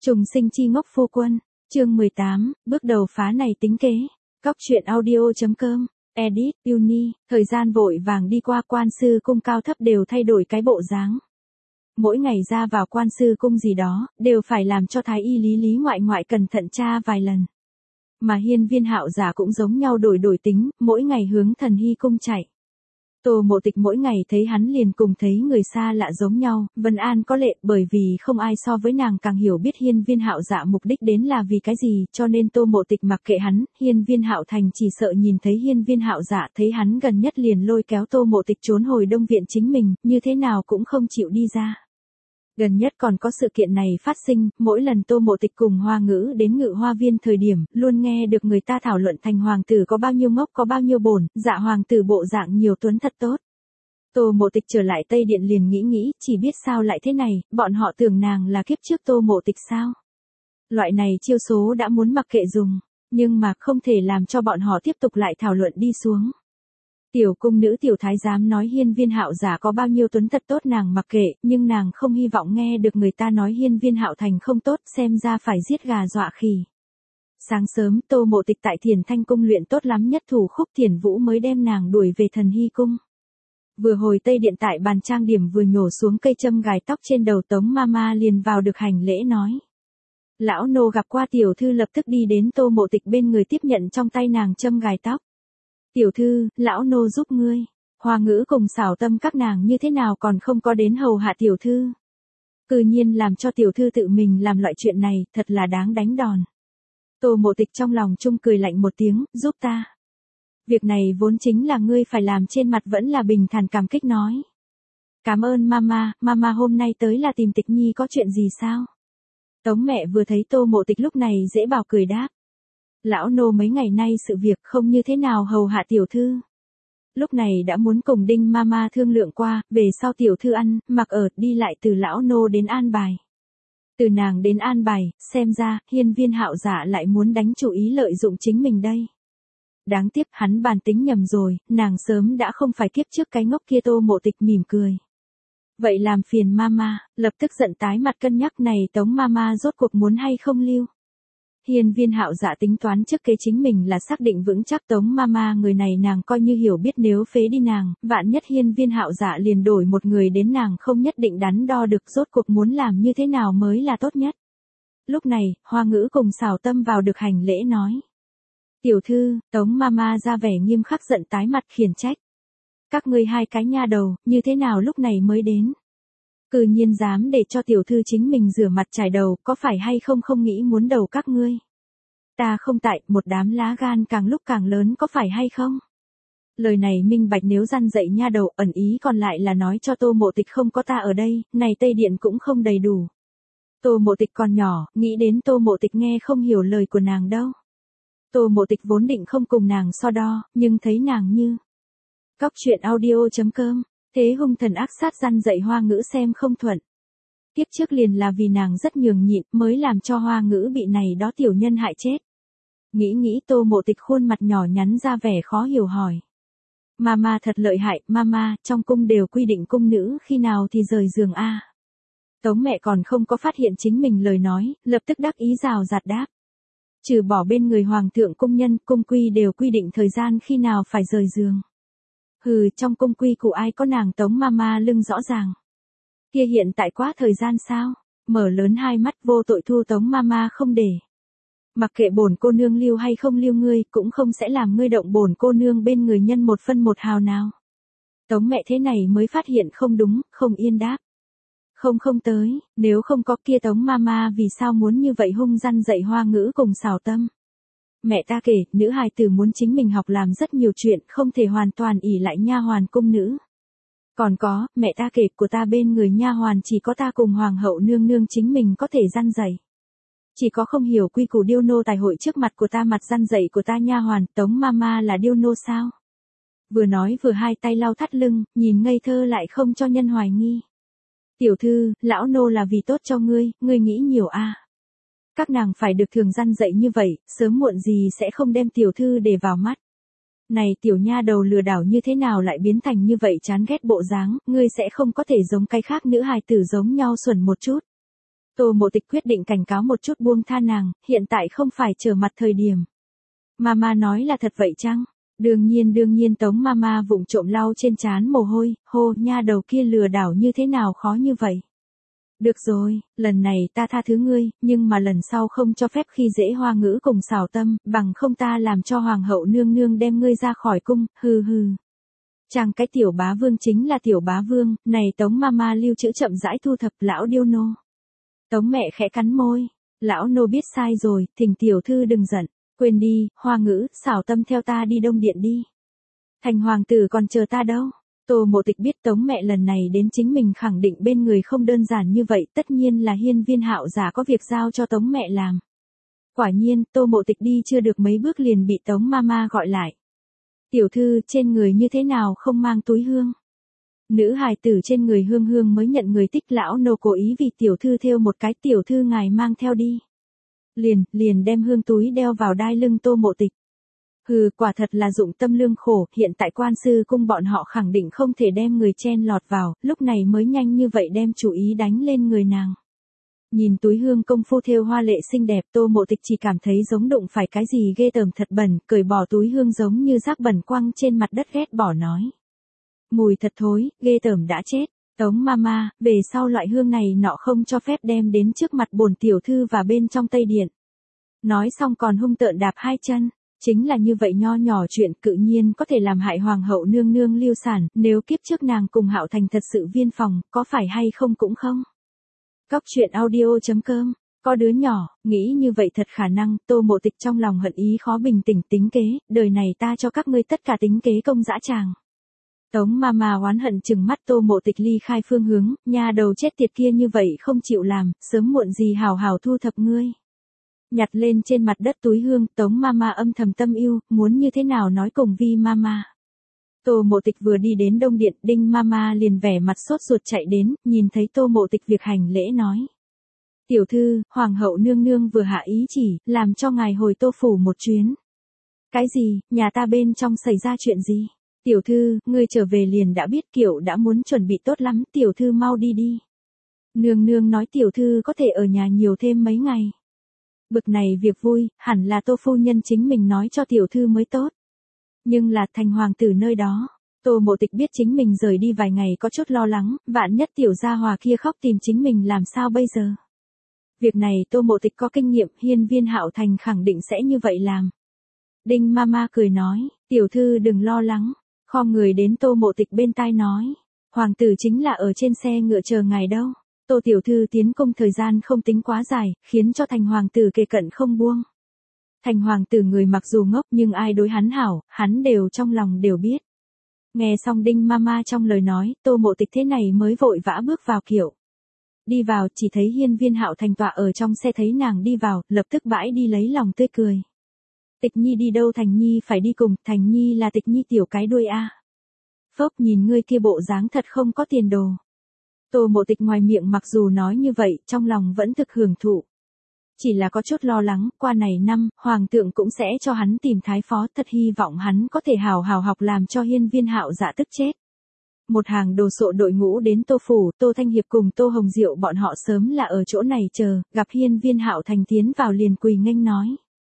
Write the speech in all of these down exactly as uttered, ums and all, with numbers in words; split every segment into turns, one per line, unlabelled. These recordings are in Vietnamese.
Trùng sinh chi ngốc phu quân, chương mười tám, bước đầu phá này tính kế. Góc truyện audio.com, edit, uni, thời gian vội vàng đi qua, quan sư cung cao thấp đều thay đổi cái bộ dáng. Mỗi ngày ra vào quan sư cung gì đó, đều phải làm cho thái y lý lý ngoại ngoại cẩn thận tra vài lần. Mà hiên viên hạo giả cũng giống nhau đổi đổi tính, mỗi ngày hướng thần hy cung chạy. Tô Mộ Tịch mỗi ngày thấy hắn liền cùng thấy người xa lạ giống nhau, Vân An có lệ, bởi vì không ai so với nàng càng hiểu biết hiên viên hạo dạ mục đích đến là vì cái gì, cho nên Tô Mộ Tịch mặc kệ hắn, hiên viên hạo thành chỉ sợ nhìn thấy hiên viên hạo dạ thấy hắn gần nhất liền lôi kéo Tô Mộ Tịch trốn hồi đông viện chính mình, như thế nào cũng không chịu đi ra. Gần nhất còn có sự kiện này phát sinh, mỗi lần Tô Mộ Tịch cùng Hoa Ngữ đến Ngự Hoa Viên thời điểm, luôn nghe được người ta thảo luận thành hoàng tử có bao nhiêu ngốc có bao nhiêu bổn, dạ hoàng tử bộ dạng nhiều tuấn thật tốt. Tô Mộ Tịch trở lại Tây Điện liền nghĩ nghĩ, chỉ biết sao lại thế này, bọn họ tưởng nàng là kiếp trước Tô Mộ Tịch sao? Loại này chiêu số đã muốn mặc kệ dùng, nhưng mà không thể làm cho bọn họ tiếp tục lại thảo luận đi xuống. Tiểu cung nữ tiểu thái giám nói hiên viên hạo giả có bao nhiêu tuấn thật tốt nàng mặc kệ, nhưng nàng không hy vọng nghe được người ta nói hiên viên hạo thành không tốt, xem ra phải giết gà dọa khỉ. Sáng sớm Tô Mộ Tịch tại Thiền Thanh cung luyện tốt lắm nhất thủ khúc Thiền Vũ mới đem nàng đuổi về Thần Hy cung. Vừa hồi Tây Điện tại bàn trang điểm vừa nhổ xuống cây châm gài tóc trên đầu Tống Mama liền vào được hành lễ nói. Lão nô gặp qua tiểu thư lập tức đi đến Tô Mộ Tịch bên người tiếp nhận trong tay nàng châm gài tóc. Tiểu thư, lão nô giúp ngươi. Hoa Ngữ cùng Xảo Tâm các nàng như thế nào còn không có đến hầu hạ tiểu thư. Tự nhiên làm cho tiểu thư tự mình làm loại chuyện này, thật là đáng đánh đòn. Tô Mộ Tịch trong lòng chung cười lạnh một tiếng, giúp ta. Việc này vốn chính là ngươi phải làm, trên mặt vẫn là bình thản cảm kích nói. Cảm ơn mama, mama hôm nay tới là tìm Tịch Nhi có chuyện gì sao? Tống mẹ vừa thấy Tô Mộ Tịch lúc này dễ bảo cười đáp. Lão nô mấy ngày nay sự việc không như thế nào hầu hạ tiểu thư. Lúc này đã muốn cùng Đinh mama thương lượng qua, về sau tiểu thư ăn, mặc ở, đi lại từ lão nô đến an bài. Từ nàng đến an bài, xem ra, hiên viên hạo giả lại muốn đánh chủ ý lợi dụng chính mình đây. Đáng tiếc hắn bàn tính nhầm rồi, nàng sớm đã không phải kiếp trước cái ngốc kia. Tô Mộ Tịch mỉm cười. Vậy làm phiền mama, lập tức giận tái mặt cân nhắc này Tống mama rốt cuộc muốn hay không lưu. Hiên viên hạo dạ tính toán trước kế chính mình là xác định vững chắc Tống mama người này nàng coi như hiểu biết, nếu phế đi nàng, vạn nhất hiên viên hạo dạ liền đổi một người đến nàng không nhất định đắn đo được, rốt cuộc muốn làm như thế nào mới là tốt nhất. Lúc này, Hoa Ngữ cùng Xảo Tâm vào được hành lễ nói. Tiểu thư, Tống mama ra vẻ nghiêm khắc giận tái mặt khiển trách. Các ngươi hai cái nha đầu, như thế nào lúc này mới đến? Cư nhiên dám để cho tiểu thư chính mình rửa mặt chải đầu, có phải hay không không nghĩ muốn đầu các ngươi? Ta không tại, một đám lá gan càng lúc càng lớn có phải hay không? Lời này minh bạch nếu răn dậy nha đầu, ẩn ý còn lại là nói cho Tô Mộ Tịch không có ta ở đây, này Tây Điện cũng không đầy đủ. Tô Mộ Tịch còn nhỏ, nghĩ đến Tô Mộ Tịch nghe không hiểu lời của nàng đâu. Tô Mộ Tịch vốn định không cùng nàng so đo, nhưng thấy nàng như. Góc truyện audio.com, thế hung thần ác sát răn dậy Hoa Ngữ xem không thuận. Tiếp trước liền là vì nàng rất nhường nhịn mới làm cho Hoa Ngữ bị này đó tiểu nhân hại chết. Nghĩ nghĩ Tô Mộ Tịch khuôn mặt nhỏ nhắn ra vẻ khó hiểu hỏi. Mama thật lợi hại, mama, trong cung đều quy định cung nữ khi nào thì rời giường a. Tống mẹ còn không có phát hiện chính mình lời nói, lập tức đắc ý rào rạt đáp. Trừ bỏ bên người hoàng thượng cung nhân, cung quy đều quy định thời gian khi nào phải rời giường. Hừ, trong cung quy của ai có nàng Tống mama lưng rõ ràng. Kia hiện tại quá thời gian sao? Mở lớn hai mắt vô tội thu Tống mama không để. Mặc kệ bổn cô nương lưu hay không lưu ngươi, cũng không sẽ làm ngươi động bổn cô nương bên người nhân một phân một hào nào. Tống mẹ thế này mới phát hiện không đúng, không yên đáp. Không không tới, nếu không có kia Tống mama vì sao muốn như vậy hung răn dậy Hoa Ngữ cùng Xảo Tâm. Mẹ ta kể, nữ hài tử muốn chính mình học làm rất nhiều chuyện, không thể hoàn toàn ỷ lại nha hoàn cung nữ. Còn có, mẹ ta kể, của ta bên người nha hoàn chỉ có ta cùng hoàng hậu nương nương chính mình có thể răn dậy. Chỉ có không hiểu quy củ điêu nô tài hội trước mặt của ta mặt răn dậy của ta nha hoàn, Tống mama là điêu nô sao? Vừa nói vừa hai tay lau thắt lưng, nhìn ngây thơ lại không cho nhân hoài nghi. Tiểu thư, lão nô là vì tốt cho ngươi, ngươi nghĩ nhiều a. À. Các nàng phải được thường răn dậy như vậy, sớm muộn gì sẽ không đem tiểu thư để vào mắt. Này tiểu nha đầu lừa đảo như thế nào lại biến thành như vậy chán ghét bộ dáng, ngươi sẽ không có thể giống cái khác nữ hài tử giống nhau xuẩn một chút. Tô Mộ Tịch quyết định cảnh cáo một chút buông tha nàng, hiện tại không phải trở mặt thời điểm. Mama nói là thật vậy chăng? Đương nhiên đương nhiên Tống Mama vụng trộm lau trên trán mồ hôi, hô nha đầu kia lừa đảo như thế nào khó như vậy. Được rồi, lần này ta tha thứ ngươi, nhưng mà lần sau không cho phép khi dễ Hoa Ngữ cùng xảo tâm, bằng không ta làm cho Hoàng hậu nương nương đem ngươi ra khỏi cung, hừ hừ. Chàng cái tiểu bá vương chính là tiểu bá vương, này Tống Mama lưu trữ chậm rãi thu thập lão điêu nô. Tống mẹ khẽ cắn môi, lão nô biết sai rồi, thỉnh tiểu thư đừng giận, quên đi, Hoa Ngữ, xảo tâm theo ta đi Đông Điện đi. Thành hoàng tử còn chờ ta đâu. Tô Mộ Tịch biết Tống mẹ lần này đến chính mình khẳng định bên người không đơn giản như vậy, tất nhiên là Hiên Viên Hạo giả có việc giao cho Tống mẹ làm. Quả nhiên, Tô Mộ Tịch đi chưa được mấy bước liền bị Tống Mama gọi lại. Tiểu thư, trên người như thế nào không mang túi hương? Nữ hài tử trên người hương hương mới nhận người thích, lão nô cố ý vì tiểu thư thêu một cái, tiểu thư ngài mang theo đi. Liền, liền đem hương túi đeo vào đai lưng Tô Mộ Tịch. Hừ, quả thật là dụng tâm lương khổ, hiện tại quan sư cung bọn họ khẳng định không thể đem người chen lọt vào, lúc này mới nhanh như vậy đem chủ ý đánh lên người nàng. Nhìn túi hương công phu thêu hoa lệ xinh đẹp, Tô Mộ Tịch chỉ cảm thấy giống đụng phải cái gì ghê tởm thật bẩn, cởi bỏ túi hương giống như rác bẩn quăng trên mặt đất ghét bỏ nói. Mùi thật thối, ghê tởm đã chết. Tống Mama, về sau loại hương này nọ không cho phép đem đến trước mặt bổn tiểu thư và bên trong Tây Điện. Nói xong còn hung tợn đạp hai chân. Chính là như vậy nho nhỏ chuyện cự nhiên có thể làm hại hoàng hậu nương nương lưu sản, nếu kiếp trước nàng cùng Hạo Thành thật sự viên phòng, có phải hay không cũng không. Cóc truyện audio chấm com, có đứa nhỏ, nghĩ như vậy thật khả năng, Tô Mộ Tịch trong lòng hận ý khó bình tĩnh tính kế, đời này ta cho các ngươi tất cả tính kế công dã tràng. Tống Mama oán hận chừng mắt Tô Mộ Tịch ly khai phương hướng, nha đầu chết tiệt kia như vậy không chịu làm, sớm muộn gì hào hào thu thập ngươi. Nhặt lên trên mặt đất túi hương, Tống Mama âm thầm tâm yêu, muốn như thế nào nói cùng Vi Mama. Tô Mộ Tịch vừa đi đến Đông Điện, Đinh Mama liền vẻ mặt sốt ruột chạy đến, nhìn thấy Tô Mộ Tịch việc hành lễ nói. Tiểu thư, Hoàng hậu nương nương vừa hạ ý chỉ, làm cho ngài hồi Tô Phủ một chuyến. Cái gì, nhà ta bên trong xảy ra chuyện gì? Tiểu thư, ngươi trở về liền đã biết Kiệu đã muốn chuẩn bị tốt lắm, tiểu thư mau đi đi. Nương nương nói tiểu thư có thể ở nhà nhiều thêm mấy ngày. Bực này việc vui, hẳn là Tô phu nhân chính mình nói cho tiểu thư mới tốt. Nhưng là thành hoàng tử nơi đó, Tô Mộ Tịch biết chính mình rời đi vài ngày có chút lo lắng, vạn nhất tiểu gia hòa kia khóc tìm chính mình làm sao bây giờ. Việc này Tô Mộ Tịch có kinh nghiệm, Hiên Viên Hạo Thành khẳng định sẽ như vậy làm. Đinh Mama cười nói, tiểu thư đừng lo lắng, khom người đến Tô Mộ Tịch bên tai nói, hoàng tử chính là ở trên xe ngựa chờ ngài đâu. Tô tiểu thư tiến cung thời gian không tính quá dài, khiến cho thành hoàng tử kề cận không buông. Thành hoàng tử người mặc dù ngốc nhưng ai đối hắn hảo, hắn đều trong lòng đều biết. Nghe xong Đinh Mama trong lời nói, Tô Mộ Tịch thế này mới vội vã bước vào Kiệu. Đi vào, chỉ thấy Hiên Viên Hạo Thành tọa ở trong xe thấy nàng đi vào, lập tức bãi đi lấy lòng tươi cười. Tịch Nhi đi đâu Thành Nhi phải đi cùng, Thành Nhi là Tịch Nhi tiểu cái đuôi a. Phốc nhìn ngươi kia bộ dáng thật không có tiền đồ. Tô Mộ Tịch ngoài miệng mặc dù nói như vậy, trong lòng vẫn thực hưởng thụ. Chỉ là có chút lo lắng, qua này năm, Hoàng thượng cũng sẽ cho hắn tìm thái phó, thật hy vọng hắn có thể hào hào học làm cho Hiên Viên Hạo dạ tức chết. Một hàng đồ sộ đội ngũ đến Tô Phủ, Tô Thanh Hiệp cùng Tô Hồng Diệu bọn họ sớm là ở chỗ này chờ, gặp Hiên Viên Hạo Thành tiến vào liền quỳ nghênh nói.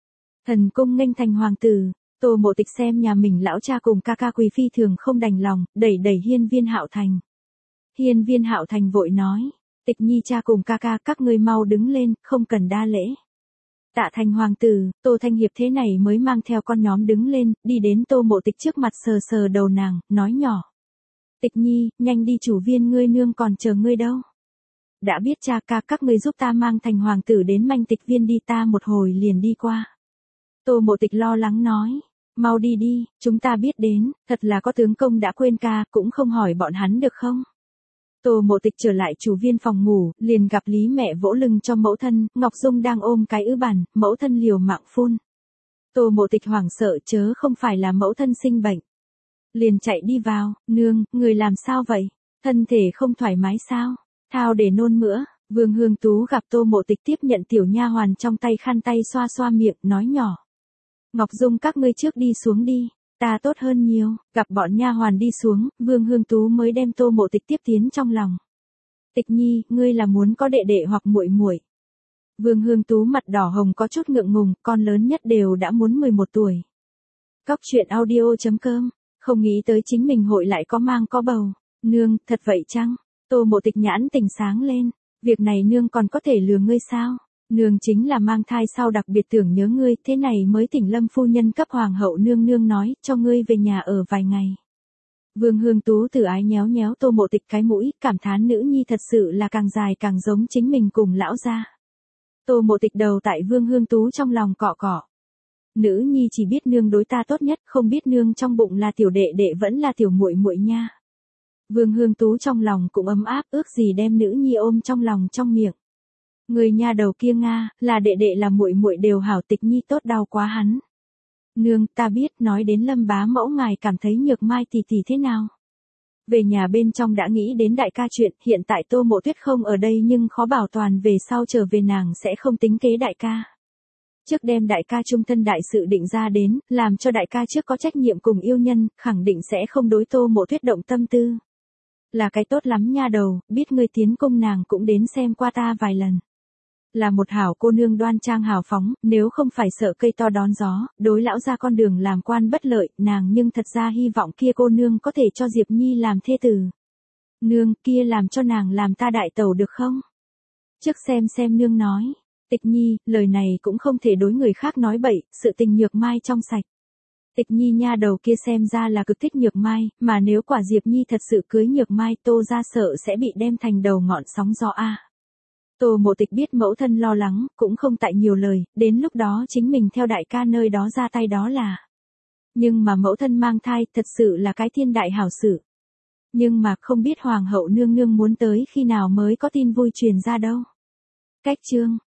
Thần cung nghênh thành hoàng tử. Tô Mộ Tịch xem nhà mình lão cha cùng ca ca quỳ phi thường không đành lòng, đẩy đẩy Hiên Viên Hạo Thành. Hiên Viên Hạo Thành vội nói, Tịch Nhi cha cùng ca ca các ngươi mau đứng lên, không cần đa lễ. Tạ thành hoàng tử, Tô Thanh Hiệp thế này mới mang theo con nhóm đứng lên, đi đến Tô Mộ Tịch trước mặt sờ sờ đầu nàng, nói nhỏ. Tịch Nhi, nhanh đi chủ viên ngươi nương còn chờ ngươi đâu. Đã biết cha ca các ngươi giúp ta mang thành hoàng tử đến manh tịch viên đi ta một hồi liền đi qua. Tô Mộ Tịch lo lắng nói, mau đi đi, chúng ta biết đến, thật là có tướng công đã quên ca, cũng không hỏi bọn hắn được không. Tô Mộ Tịch trở lại chủ viên phòng ngủ, liền gặp Lý mẹ vỗ lưng cho mẫu thân, Ngọc Dung đang ôm cái ứ bản, mẫu thân liều mạng phun. Tô Mộ Tịch hoảng sợ chớ không phải là mẫu thân sinh bệnh. Liền chạy đi vào, nương, người làm sao vậy? Thân thể không thoải mái sao? Thao để nôn mửa. Vương Hương Tú gặp Tô Mộ Tịch tiếp nhận tiểu nha hoàn trong tay khăn tay xoa xoa miệng, nói nhỏ. Ngọc Dung các ngươi trước đi xuống đi, ta tốt hơn nhiều. Gặp bọn nha hoàn đi xuống, Vương Hương Tú mới đem Tô Mộ Tịch tiếp tiến trong lòng. Tịch Nhi, ngươi là muốn có đệ đệ hoặc muội muội? Vương Hương Tú mặt đỏ hồng có chút ngượng ngùng, con lớn nhất đều đã muốn mười một tuổi. Cóc truyện audio chấm com, không nghĩ tới chính mình hội lại có mang có bầu. Nương, thật vậy chăng? Tô Mộ Tịch nhãn tình sáng lên, việc này nương còn có thể lừa ngươi sao? Nương chính là mang thai sau đặc biệt tưởng nhớ ngươi, thế này mới thỉnh Lâm phu nhân cấp hoàng hậu nương nương nói, cho ngươi về nhà ở vài ngày. Vương Hương Tú từ ái nhéo nhéo Tô Mộ Tịch cái mũi, cảm thán nữ nhi thật sự là càng dài càng giống chính mình cùng lão gia. Tô Mộ Tịch đầu tại Vương Hương Tú trong lòng cọ cọ. Nữ nhi chỉ biết nương đối ta tốt nhất, không biết nương trong bụng là tiểu đệ đệ vẫn là tiểu muội muội nha. Vương Hương Tú trong lòng cũng ấm áp, ước gì đem nữ nhi ôm trong lòng trong miệng. Người nha đầu kia Nga, là đệ đệ là muội muội đều hảo, Tịch Nhi tốt đau quá hắn. Nương, ta biết, nói đến Lâm bá mẫu ngài cảm thấy Nhược Mai tỷ tỷ thế nào? Về nhà bên trong đã nghĩ đến đại ca chuyện, hiện tại Tô Mộ Tuyết không ở đây nhưng khó bảo toàn về sau trở về nàng sẽ không tính kế đại ca. Trước đem đại ca trung thân đại sự định ra đến, làm cho đại ca trước có trách nhiệm cùng yêu nhân, khẳng định sẽ không đối Tô Mộ Tuyết động tâm tư. Là cái tốt lắm nha đầu, biết ngươi tiến cung nàng cũng đến xem qua ta vài lần. Là một hảo cô nương đoan trang hào phóng, nếu không phải sợ cây to đón gió, đối lão ra con đường làm quan bất lợi, nàng nhưng thật ra hy vọng kia cô nương có thể cho Diệp Nhi làm thê tử. Nương, kia làm cho nàng làm ta đại tẩu được không? Trước xem xem nương nói. Tịch Nhi, lời này cũng không thể đối người khác nói bậy, sự tình Nhược Mai trong sạch. Tịch Nhi nha đầu kia xem ra là cực thích Nhược Mai, mà nếu quả Diệp Nhi thật sự cưới Nhược Mai, Tô ra sợ sẽ bị đem thành đầu ngọn sóng gió a. Tô Mộ Tịch biết mẫu thân lo lắng, cũng không tại nhiều lời, đến lúc đó chính mình theo đại ca nơi đó ra tay đó là. Nhưng mà mẫu thân mang thai thật sự là cái thiên đại hảo sự. Nhưng mà không biết hoàng hậu nương nương muốn tới khi nào mới có tin vui truyền ra đâu. Cách chương